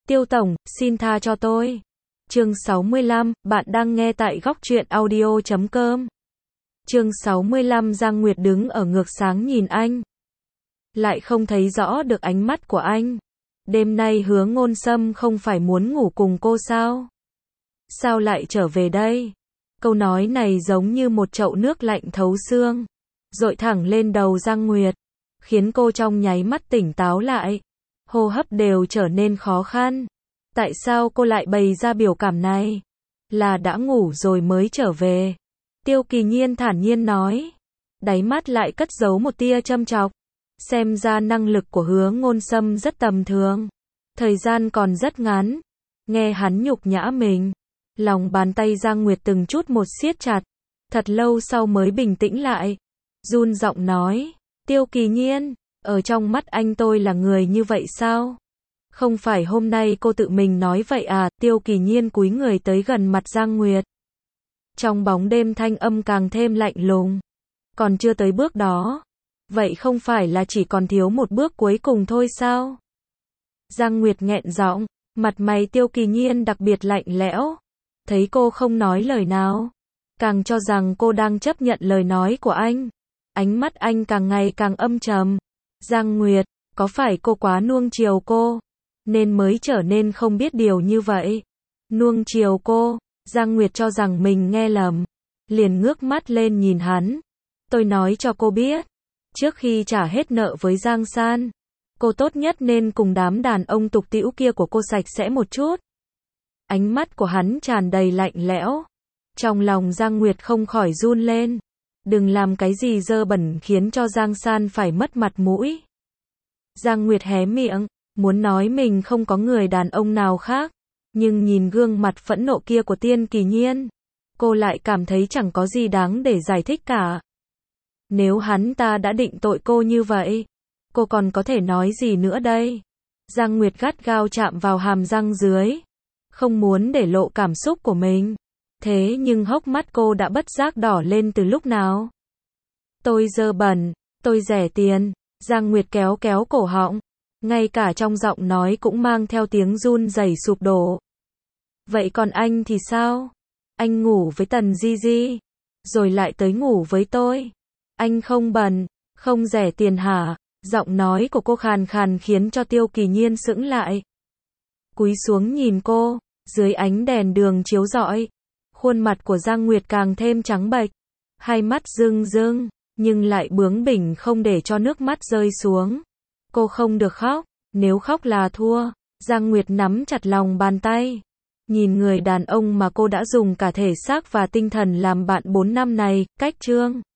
Tiêu tổng, xin tha cho tôi. Chương 65, bạn đang nghe tại góc truyện audio.com. Chương 65 Giang Nguyệt đứng ở ngược sáng nhìn anh. Lại không thấy rõ được ánh mắt của anh. Đêm nay Hứa Ngôn Sâm không phải muốn ngủ cùng cô sao? Sao lại trở về đây? Câu nói này giống như một chậu nước lạnh thấu xương, dội thẳng lên đầu Giang Nguyệt, khiến cô trong nháy mắt tỉnh táo lại. Hô hấp đều trở nên khó khăn. Tại sao cô lại bày ra biểu cảm này? Là đã ngủ rồi mới trở về. Tiêu Kỳ Nhiên thản nhiên nói. Đáy mắt lại cất giấu một tia châm chọc. Xem ra năng lực của Hứa Ngôn Sâm rất tầm thường. Thời gian còn rất ngắn. Nghe hắn nhục nhã mình, lòng bàn tay Giang Nguyệt từng chút một siết chặt. Thật lâu sau mới bình tĩnh lại. Run giọng nói. Tiêu Kỳ Nhiên, ở trong mắt anh tôi là người như vậy sao? Không phải hôm nay cô tự mình nói vậy à? Tiêu Kỳ Nhiên cúi người tới gần mặt Giang Nguyệt. Trong bóng đêm thanh âm càng thêm lạnh lùng. Còn chưa tới bước đó. Vậy không phải là chỉ còn thiếu một bước cuối cùng thôi sao? Giang Nguyệt nghẹn giọng, mặt mày Tiêu Kỳ Nhiên đặc biệt lạnh lẽo. Thấy cô không nói lời nào, càng cho rằng cô đang chấp nhận lời nói của anh. Ánh mắt anh càng ngày càng âm trầm. Giang Nguyệt, có phải cô quá nuông chiều cô, nên mới trở nên không biết điều như vậy? Nuông chiều cô? Giang Nguyệt cho rằng mình nghe lầm, liền ngước mắt lên nhìn hắn. Tôi nói cho cô biết, trước khi trả hết nợ với Giang San, cô tốt nhất nên cùng đám đàn ông tục tĩu kia của cô sạch sẽ một chút. Ánh mắt của hắn tràn đầy lạnh lẽo. Trong lòng Giang Nguyệt không khỏi run lên. Đừng làm cái gì dơ bẩn khiến cho Giang San phải mất mặt mũi. Giang Nguyệt hé miệng, muốn nói mình không có người đàn ông nào khác, nhưng nhìn gương mặt phẫn nộ kia của Tiêu Kỳ Nhiên, cô lại cảm thấy chẳng có gì đáng để giải thích cả. Nếu hắn ta đã định tội cô như vậy, cô còn có thể nói gì nữa đây? Giang Nguyệt gắt gao chạm vào hàm răng dưới, không muốn để lộ cảm xúc của mình. Thế nhưng hốc mắt cô đã bất giác đỏ lên từ lúc nào? Tôi dơ bẩn, tôi rẻ tiền. Giang Nguyệt kéo kéo cổ họng, ngay cả trong giọng nói cũng mang theo tiếng run rẩy sụp đổ. Vậy còn anh thì sao? Anh ngủ với Tần Di Di, rồi lại tới ngủ với tôi. Anh không bẩn, không rẻ tiền hả? Giọng nói của cô khàn khàn khiến cho Tiêu Kỳ Nhiên sững lại. Cúi xuống nhìn cô, dưới ánh đèn đường chiếu rọi, khuôn mặt của Giang Nguyệt càng thêm trắng bệch, hai mắt rưng rưng, nhưng lại bướng bỉnh không để cho nước mắt rơi xuống. Cô không được khóc, nếu khóc là thua. Giang Nguyệt nắm chặt lòng bàn tay, nhìn người đàn ông mà cô đã dùng cả thể xác và tinh thần làm bạn 4 năm này, cách chương.